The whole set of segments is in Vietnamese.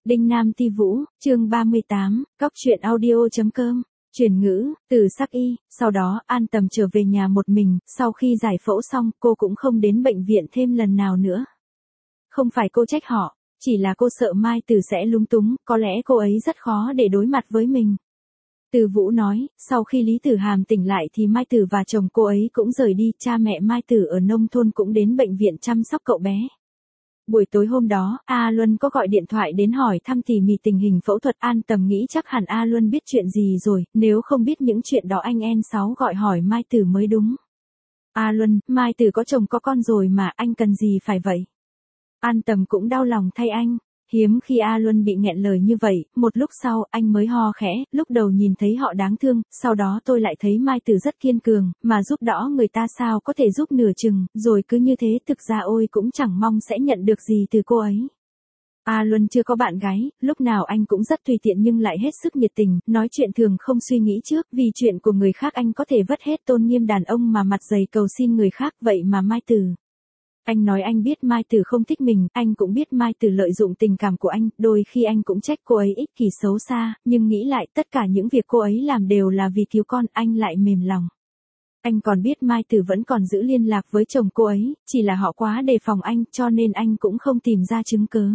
Đinh Nam Ti Vũ, chương 38, Cóc truyện audio.com, chuyển ngữ, từ sắc y, sau đó an tâm trở về nhà một mình, sau khi giải phẫu xong cô cũng không đến bệnh viện thêm lần nào nữa. Không phải cô trách họ, chỉ là cô sợ Mai Tử sẽ lúng túng, có lẽ cô ấy rất khó để đối mặt với mình. Từ Vũ nói, sau khi Lý Tử Hàm tỉnh lại thì Mai Tử và chồng cô ấy cũng rời đi, cha mẹ Mai Tử ở nông thôn cũng đến bệnh viện chăm sóc cậu bé. Buổi tối hôm đó, A Luân có gọi điện thoại đến hỏi thăm tỉ mỉ tình hình phẫu thuật. An Tầm nghĩ chắc hẳn A Luân biết chuyện gì rồi, nếu không biết những chuyện đó anh N6 gọi hỏi Mai Tử mới đúng. A Luân, Mai Tử có chồng có con rồi mà, anh cần gì phải vậy? An Tầm cũng đau lòng thay anh. Hiếm khi A Luân bị nghẹn lời như vậy, một lúc sau, anh mới ho khẽ, lúc đầu nhìn thấy họ đáng thương, sau đó tôi lại thấy Mai Tử rất kiên cường, mà giúp đỡ người ta sao có thể giúp nửa chừng, rồi cứ như thế thực ra ôi cũng chẳng mong sẽ nhận được gì từ cô ấy. A Luân chưa có bạn gái, lúc nào anh cũng rất tùy tiện nhưng lại hết sức nhiệt tình, nói chuyện thường không suy nghĩ trước, vì chuyện của người khác anh có thể vứt hết tôn nghiêm đàn ông mà mặt dày cầu xin người khác, vậy mà Mai Tử. Anh nói anh biết Mai Tử không thích mình, anh cũng biết Mai Tử lợi dụng tình cảm của anh, đôi khi anh cũng trách cô ấy ích kỷ xấu xa, nhưng nghĩ lại tất cả những việc cô ấy làm đều là vì cứu con, anh lại mềm lòng. Anh còn biết Mai Tử vẫn còn giữ liên lạc với chồng cô ấy, chỉ là họ quá đề phòng anh cho nên anh cũng không tìm ra chứng cớ.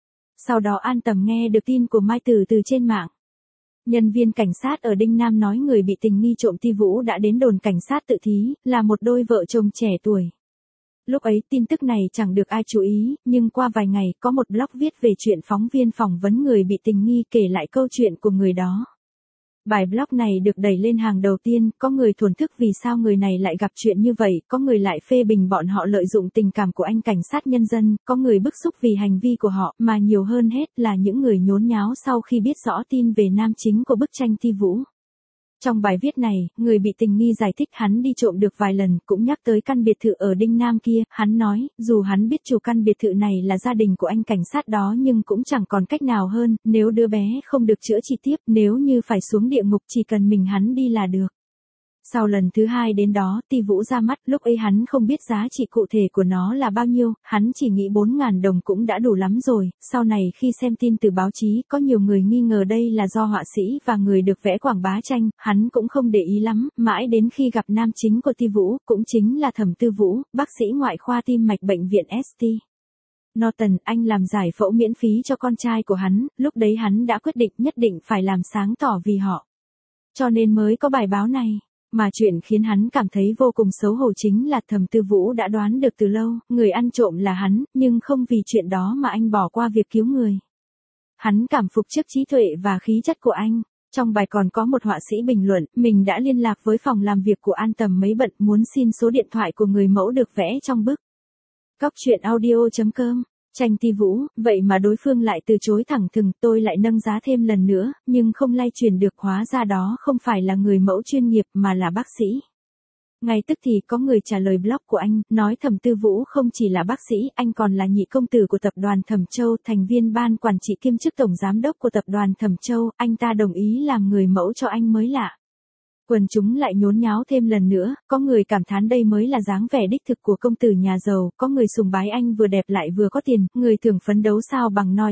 Sau đó An Tầm nghe được tin của Mai Tử từ trên mạng. Nhân viên cảnh sát ở Đinh Nam nói người bị tình nghi trộm Ti Vũ đã đến đồn cảnh sát tự thí, là một đôi vợ chồng trẻ tuổi. Lúc ấy tin tức này chẳng được ai chú ý, nhưng qua vài ngày có một blog viết về chuyện phóng viên phỏng vấn người bị tình nghi kể lại câu chuyện của người đó. Bài blog này được đẩy lên hàng đầu tiên, có người thổn thức vì sao người này lại gặp chuyện như vậy, có người lại phê bình bọn họ lợi dụng tình cảm của anh cảnh sát nhân dân, có người bức xúc vì hành vi của họ, mà nhiều hơn hết là những người nhốn nháo sau khi biết rõ tin về nam chính của bức tranh Ti Vũ. Trong bài viết này, người bị tình nghi giải thích hắn đi trộm được vài lần, cũng nhắc tới căn biệt thự ở Đinh Nam kia, hắn nói, dù hắn biết chủ căn biệt thự này là gia đình của anh cảnh sát đó nhưng cũng chẳng còn cách nào hơn, nếu đứa bé không được chữa trị tiếp, nếu như phải xuống địa ngục chỉ cần mình hắn đi là được. Sau lần thứ hai đến đó, Ti Vũ ra mắt, lúc ấy hắn không biết giá trị cụ thể của nó là bao nhiêu, hắn chỉ nghĩ 4.000 đồng cũng đã đủ lắm rồi, sau này khi xem tin từ báo chí, có nhiều người nghi ngờ đây là do họa sĩ và người được vẽ quảng bá tranh, hắn cũng không để ý lắm, mãi đến khi gặp nam chính của Ti Vũ, cũng chính là Thẩm Tư Vũ, bác sĩ ngoại khoa tim mạch bệnh viện St. Norton, anh làm giải phẫu miễn phí cho con trai của hắn, lúc đấy hắn đã quyết định nhất định phải làm sáng tỏ vì họ. Cho nên mới có bài báo này. Mà chuyện khiến hắn cảm thấy vô cùng xấu hổ chính là Thẩm Tư Vũ đã đoán được từ lâu, người ăn trộm là hắn, nhưng không vì chuyện đó mà anh bỏ qua việc cứu người. Hắn cảm phục trước trí tuệ và khí chất của anh. Trong bài còn có một họa sĩ bình luận, mình đã liên lạc với phòng làm việc của An Tầm mấy bận muốn xin số điện thoại của người mẫu được vẽ trong bức. Cóc truyện audio.com, tranh Ti Vũ, vậy mà đối phương lại từ chối thẳng thừng, tôi lại nâng giá thêm lần nữa, nhưng không lay truyền được, hóa ra đó không phải là người mẫu chuyên nghiệp mà là bác sĩ. Ngay tức thì có người trả lời blog của anh, nói Thẩm Tư Vũ không chỉ là bác sĩ, anh còn là nhị công tử của tập đoàn Thẩm Châu, thành viên ban quản trị kiêm chức tổng giám đốc của tập đoàn Thẩm Châu, anh ta đồng ý làm người mẫu cho anh mới lạ. Quần chúng lại nhốn nháo thêm lần nữa, có người cảm thán đây mới là dáng vẻ đích thực của công tử nhà giàu, có người sùng bái anh vừa đẹp lại vừa có tiền, người thường phấn đấu sao bằng noi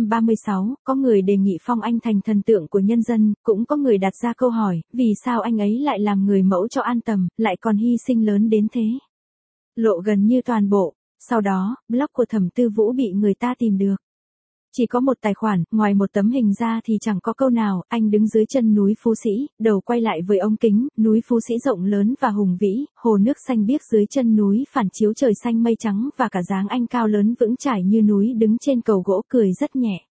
636, có người đề nghị phong anh thành thần tượng của nhân dân, cũng có người đặt ra câu hỏi, vì sao anh ấy lại làm người mẫu cho An Tầm, lại còn hy sinh lớn đến thế. Lộ gần như toàn bộ, sau đó, blog của Thẩm Tư Vũ bị người ta tìm được. Chỉ có một tài khoản, ngoài một tấm hình ra thì chẳng có câu nào, anh đứng dưới chân núi Phú Sĩ, đầu quay lại với ống kính, núi Phú Sĩ rộng lớn và hùng vĩ, hồ nước xanh biếc dưới chân núi phản chiếu trời xanh mây trắng và cả dáng anh cao lớn vững chãi như núi đứng trên cầu gỗ cười rất nhẹ.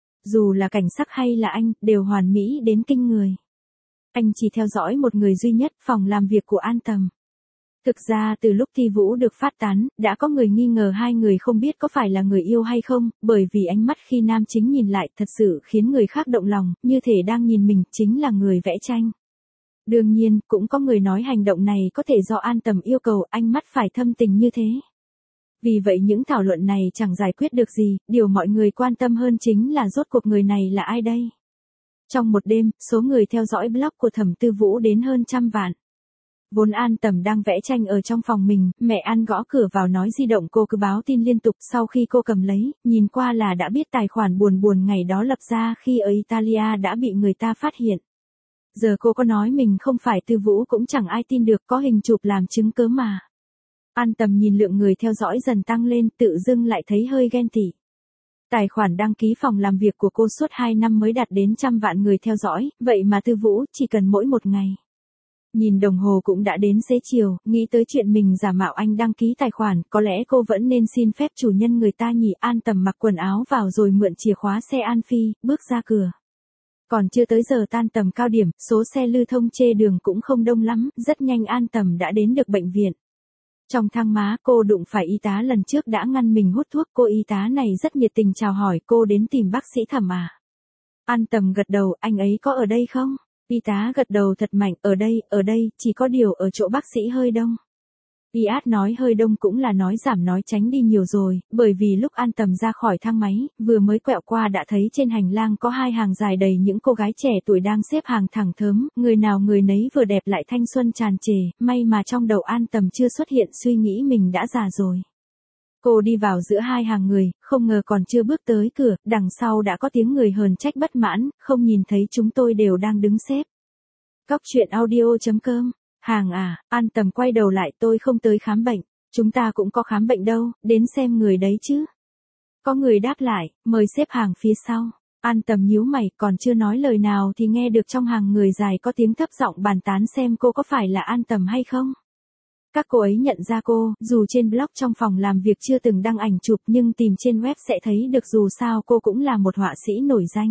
Dù là cảnh sắc hay là anh, đều hoàn mỹ đến kinh người. Anh chỉ theo dõi một người duy nhất, phòng làm việc của An Tầm. Thực ra từ lúc Ti Vũ được phát tán, đã có người nghi ngờ hai người không biết có phải là người yêu hay không, bởi vì ánh mắt khi nam chính nhìn lại thật sự khiến người khác động lòng, như thể đang nhìn mình, chính là người vẽ tranh. Đương nhiên, cũng có người nói hành động này có thể do An Tầm yêu cầu anh mắt phải thâm tình như thế. Vì vậy những thảo luận này chẳng giải quyết được gì, điều mọi người quan tâm hơn chính là rốt cuộc người này là ai đây. Trong một đêm, số người theo dõi blog của Thẩm Tư Vũ đến hơn 100 vạn. Vốn An Tầm đang vẽ tranh ở trong phòng mình, mẹ An gõ cửa vào nói di động cô cứ báo tin liên tục, sau khi cô cầm lấy, nhìn qua là đã biết tài khoản buồn buồn ngày đó lập ra khi ở Italia đã bị người ta phát hiện. Giờ cô có nói mình không phải Tư Vũ cũng chẳng ai tin được, có hình chụp làm chứng cớ mà. An Tầm nhìn lượng người theo dõi dần tăng lên, tự dưng lại thấy hơi ghen tị. Tài khoản đăng ký phòng làm việc của cô suốt 2 năm mới đạt đến 100 vạn người theo dõi, vậy mà Tư Vũ chỉ cần mỗi một ngày. Nhìn đồng hồ cũng đã đến xế chiều, nghĩ tới chuyện mình giả mạo anh đăng ký tài khoản, có lẽ cô vẫn nên xin phép chủ nhân người ta nhỉ. An Tầm mặc quần áo vào rồi mượn chìa khóa xe An Phi, bước ra cửa. Còn chưa tới giờ tan tầm cao điểm, số xe lưu thông chê đường cũng không đông lắm, rất nhanh An Tầm đã đến được bệnh viện. Trong thang má cô đụng phải y tá lần trước đã ngăn mình hút thuốc, cô y tá này rất nhiệt tình chào hỏi cô đến tìm bác sĩ Thẩm à. An Tầm gật đầu, anh ấy có ở đây không? Y tá gật đầu thật mạnh, ở đây, chỉ có điều ở chỗ bác sĩ hơi đông. Y át nói hơi đông cũng là nói giảm nói tránh đi nhiều rồi, bởi vì lúc An Tầm ra khỏi thang máy, vừa mới quẹo qua đã thấy trên hành lang có 2 hàng dài đầy những cô gái trẻ tuổi đang xếp hàng thẳng thớm, người nào người nấy vừa đẹp lại thanh xuân tràn trề, may mà trong đầu An Tầm chưa xuất hiện suy nghĩ mình đã già rồi. Cô đi vào giữa 2 hàng người, không ngờ còn chưa bước tới cửa, đằng sau đã có tiếng người hờn trách bất mãn, không nhìn thấy chúng tôi đều đang đứng xếp. Cóc truyện audio.com. Hàng à, An Tầm quay đầu lại, tôi không tới khám bệnh, chúng ta cũng có khám bệnh đâu, đến xem người đấy chứ. Có người đáp lại, mời xếp hàng phía sau. An Tầm nhíu mày, còn chưa nói lời nào thì nghe được trong hàng người dài có tiếng thấp giọng bàn tán xem cô có phải là An Tầm hay không. Các cô ấy nhận ra cô, dù trên blog trong phòng làm việc chưa từng đăng ảnh chụp nhưng tìm trên web sẽ thấy được, dù sao cô cũng là một họa sĩ nổi danh.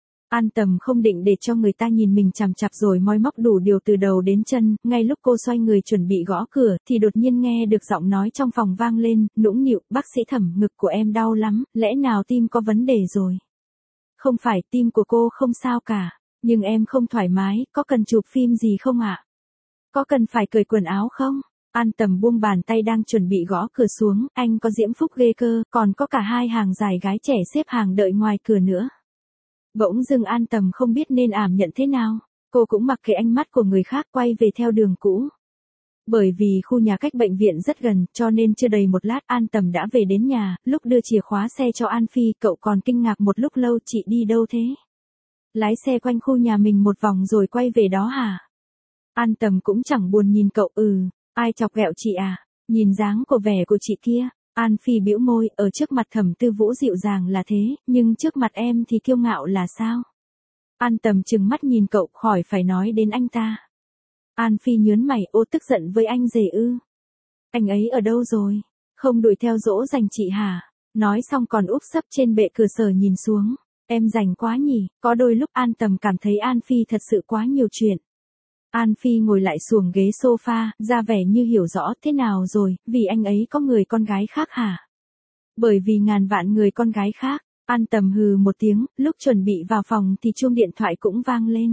An Tầm không định để cho người ta nhìn mình chằm chằm rồi moi móc đủ điều từ đầu đến chân, ngay lúc cô xoay người chuẩn bị gõ cửa thì đột nhiên nghe được giọng nói trong phòng vang lên, nũng nịu, bác sĩ Thẩm, ngực của em đau lắm, lẽ nào tim có vấn đề rồi? Không phải, tim của cô không sao cả, nhưng em không thoải mái, có cần chụp phim gì không ạ? Có cần phải cởi quần áo không? An Tầm buông bàn tay đang chuẩn bị gõ cửa xuống, anh có diễm phúc ghê cơ, còn có cả 2 hàng dài gái trẻ xếp hàng đợi ngoài cửa nữa. Bỗng dưng An Tầm không biết nên ảm nhận thế nào, cô cũng mặc kệ ánh mắt của người khác quay về theo đường cũ. Bởi vì khu nhà cách bệnh viện rất gần, cho nên chưa đầy một lát An Tầm đã về đến nhà, lúc đưa chìa khóa xe cho An Phi, cậu còn kinh ngạc một lúc lâu, chị đi đâu thế? Lái xe quanh khu nhà mình một vòng rồi quay về đó hả? An Tầm cũng chẳng buồn nhìn cậu, ai chọc ghẹo chị à? Nhìn dáng của vẻ của chị kia. An Phi bĩu môi, ở trước mặt Thẩm Tư Vũ dịu dàng là thế, nhưng trước mặt em thì kiêu ngạo là sao? An Tầm trừng mắt nhìn cậu, khỏi phải nói đến anh ta. An Phi nhớn mày, ô, tức giận với anh rể ư? Anh ấy ở đâu rồi? Không đuổi theo dỗ dành chị hả? Nói xong còn úp sấp trên bệ cửa sổ nhìn xuống. Em rảnh quá nhỉ? Có đôi lúc An Tầm cảm thấy An Phi thật sự quá nhiều chuyện. An Phi ngồi lại xuồng ghế sofa, ra vẻ như hiểu rõ, thế nào rồi, vì anh ấy có người con gái khác hả? Bởi vì ngàn vạn người con gái khác. An Tầm hừ một tiếng, lúc chuẩn bị vào phòng thì chuông điện thoại cũng vang lên.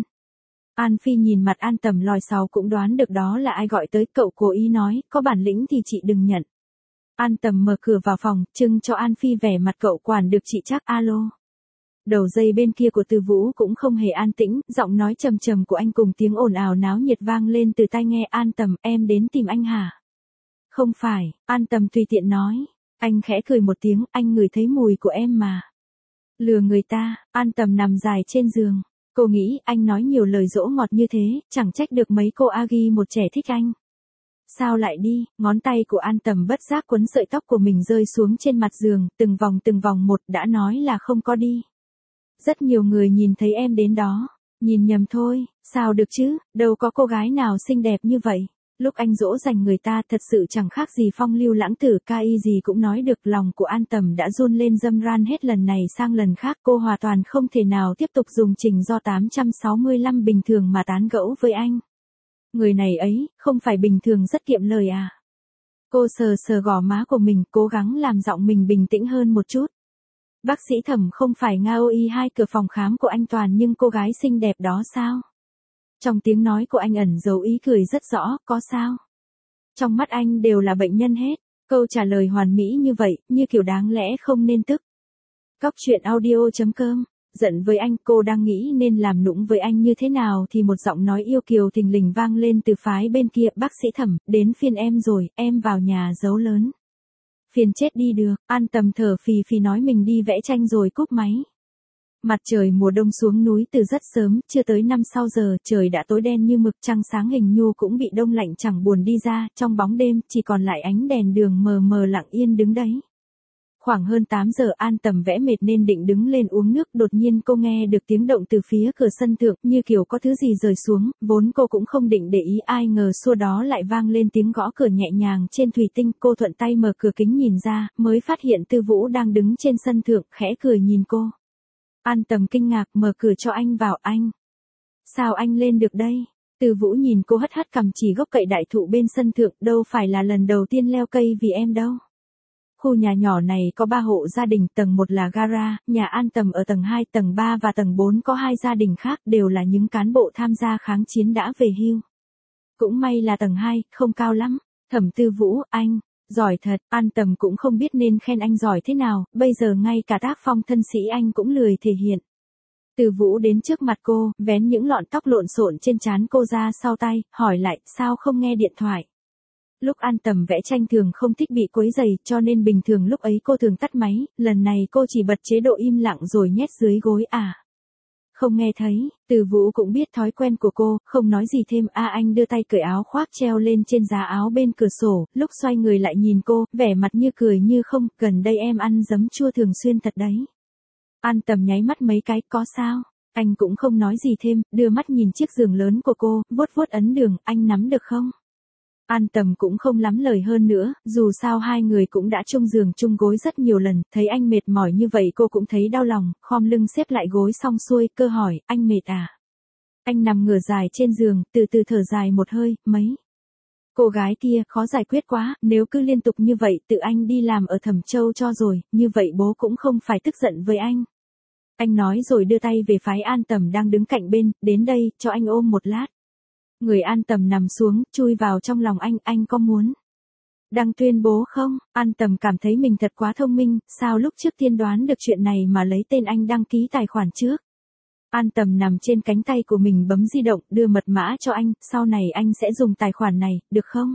An Phi nhìn mặt An Tầm lòi sào cũng đoán được đó là ai gọi tới, cậu cố ý nói, có bản lĩnh thì chị đừng nhận. An Tầm mở cửa vào phòng, trưng cho An Phi vẻ mặt cậu quản được chị chắc, alo. Đầu dây bên kia của Tư Vũ cũng không hề an tĩnh, giọng nói trầm trầm của anh cùng tiếng ồn ào náo nhiệt vang lên từ tai nghe. An Tầm, em đến tìm anh hả? Không phải, An Tầm tùy tiện nói. Anh khẽ cười một tiếng, anh ngửi thấy mùi của em mà. Lừa người ta. An Tầm nằm dài trên giường. Cô nghĩ anh nói nhiều lời dỗ ngọt như thế, chẳng trách được mấy cô Agi một trẻ thích anh. Sao lại đi? Ngón tay của An Tầm bất giác quấn sợi tóc của mình rơi xuống trên mặt giường, từng vòng một, đã nói là không có đi. Rất nhiều người nhìn thấy em đến đó. Nhìn nhầm thôi, sao được chứ, đâu có cô gái nào xinh đẹp như vậy. Lúc anh dỗ dành người ta thật sự chẳng khác gì phong lưu lãng tử, ca y gì cũng nói được. Lòng của An Tầm đã run lên dâm ran hết lần này sang lần khác, cô hoàn toàn không thể nào tiếp tục dùng trình do 865 bình thường mà tán gẫu với anh. Người này ấy, không phải bình thường rất kiệm lời à. Cô sờ sờ gò má của mình, cố gắng làm giọng mình bình tĩnh hơn một chút. Bác sĩ Thẩm không phải Ngaoi hai cửa phòng khám của anh Toàn nhưng cô gái xinh đẹp đó sao? Trong tiếng nói của anh ẩn giấu ý cười rất rõ, có sao? Trong mắt anh đều là bệnh nhân hết. Câu trả lời hoàn mỹ như vậy, như kiểu đáng lẽ không nên tức. Cóc truyện audio.com giận với anh, cô đang nghĩ nên làm nũng với anh như thế nào thì một giọng nói yêu kiều thình lình vang lên từ phái bên kia, bác sĩ Thẩm, đến phiên em rồi, em vào nhà giấu lớn. Phiền chết đi được, An Tầm thở phì phì nói mình đi vẽ tranh rồi cúp máy. Mặt trời mùa đông xuống núi từ rất sớm, chưa tới 5-6 giờ, trời đã tối đen như mực, trăng sáng hình nhu cũng bị đông lạnh chẳng buồn đi ra, trong bóng đêm, chỉ còn lại ánh đèn đường mờ mờ lặng yên đứng đấy. Khoảng hơn 8 giờ An Tầm vẽ mệt nên định đứng lên uống nước, đột nhiên cô nghe được tiếng động từ phía cửa sân thượng, như kiểu có thứ gì rơi xuống, vốn cô cũng không định để ý, ai ngờ xua đó lại vang lên tiếng gõ cửa nhẹ nhàng trên thủy tinh, cô thuận tay mở cửa kính nhìn ra, mới phát hiện Tư Vũ đang đứng trên sân thượng, khẽ cười nhìn cô. An Tầm kinh ngạc, mở cửa cho anh vào. Anh. Sao anh lên được đây? Tư Vũ nhìn cô hất hất cằm chỉ gốc cậy đại thụ bên sân thượng, đâu phải là lần đầu tiên leo cây vì em đâu. Khu nhà nhỏ này có 3 hộ gia đình, tầng 1 là gara, nhà An Tầm ở tầng 2, tầng 3 và tầng 4 có 2 gia đình khác, đều là những cán bộ tham gia kháng chiến đã về hưu. Cũng may là tầng 2, không cao lắm. Thẩm Tư Vũ, anh, giỏi thật, An Tầm cũng không biết nên khen anh giỏi thế nào, bây giờ ngay cả tác phong thân sĩ anh cũng lười thể hiện. Tư Vũ đến trước mặt cô, vén những lọn tóc lộn xộn trên trán cô ra sau tay, hỏi lại, sao không nghe điện thoại? Lúc An Tầm vẽ tranh thường không thích bị quấy rầy, cho nên bình thường lúc ấy cô thường tắt máy, lần này cô chỉ bật chế độ im lặng rồi nhét dưới gối à. Không nghe thấy, Tư Vũ cũng biết thói quen của cô, không nói gì thêm. Anh đưa tay cởi áo khoác treo lên trên giá áo bên cửa sổ, lúc xoay người lại nhìn cô, vẻ mặt như cười như không, gần đây em ăn giấm chua thường xuyên thật đấy. An Tầm nháy mắt mấy cái, có sao? Anh cũng không nói gì thêm, đưa mắt nhìn chiếc giường lớn của cô, vuốt vuốt ấn đường, anh nắm được không? An Tầm cũng không lắm lời hơn nữa, dù sao hai người cũng đã chung giường chung gối rất nhiều lần, thấy anh mệt mỏi như vậy cô cũng thấy đau lòng, khom lưng xếp lại gối xong xuôi, cơ hỏi, anh mệt à? Anh nằm ngửa dài trên giường, từ từ thở dài một hơi, mấy. Cô gái kia, khó giải quyết quá, nếu cứ liên tục như vậy, tự anh đi làm ở Thẩm Châu cho rồi, như vậy bố cũng không phải tức giận với anh. Anh nói rồi đưa tay về phái An Tầm đang đứng cạnh bên, đến đây, cho anh ôm một lát. Người An Tầm nằm xuống, chui vào trong lòng anh có muốn đăng tuyên bố không? An Tầm cảm thấy mình thật quá thông minh, sao lúc trước tiên đoán được chuyện này mà lấy tên anh đăng ký tài khoản trước. An Tầm nằm trên cánh tay của mình bấm di động, đưa mật mã cho anh, sau này anh sẽ dùng tài khoản này, được không?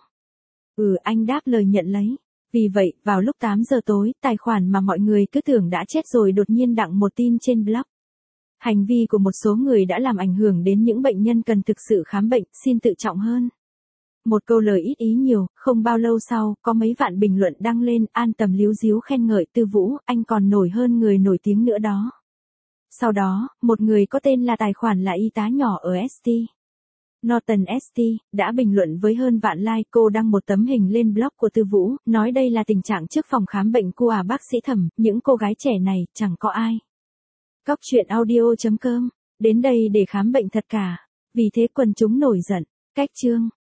Anh đáp lời nhận lấy. Vì vậy, vào lúc 8 giờ tối, tài khoản mà mọi người cứ tưởng đã chết rồi đột nhiên đăng một tin trên blog. Hành vi của một số người đã làm ảnh hưởng đến những bệnh nhân cần thực sự khám bệnh, xin tự trọng hơn. Một câu lời ít ý nhiều, không bao lâu sau, có mấy vạn bình luận đăng lên, An Tầm líu díu khen ngợi Tư Vũ, anh còn nổi hơn người nổi tiếng nữa đó. Sau đó, một người có tên là tài khoản là y tá nhỏ ở St. Norton St. đã bình luận với hơn vạn like, cô đăng một tấm hình lên blog của Tư Vũ, nói đây là tình trạng trước phòng khám bệnh của bác sĩ Thẩm, những cô gái trẻ này, chẳng có ai. Cóc truyện audio.com, đến đây để khám bệnh thật cả. Vì thế quần chúng nổi giận. Cách chương.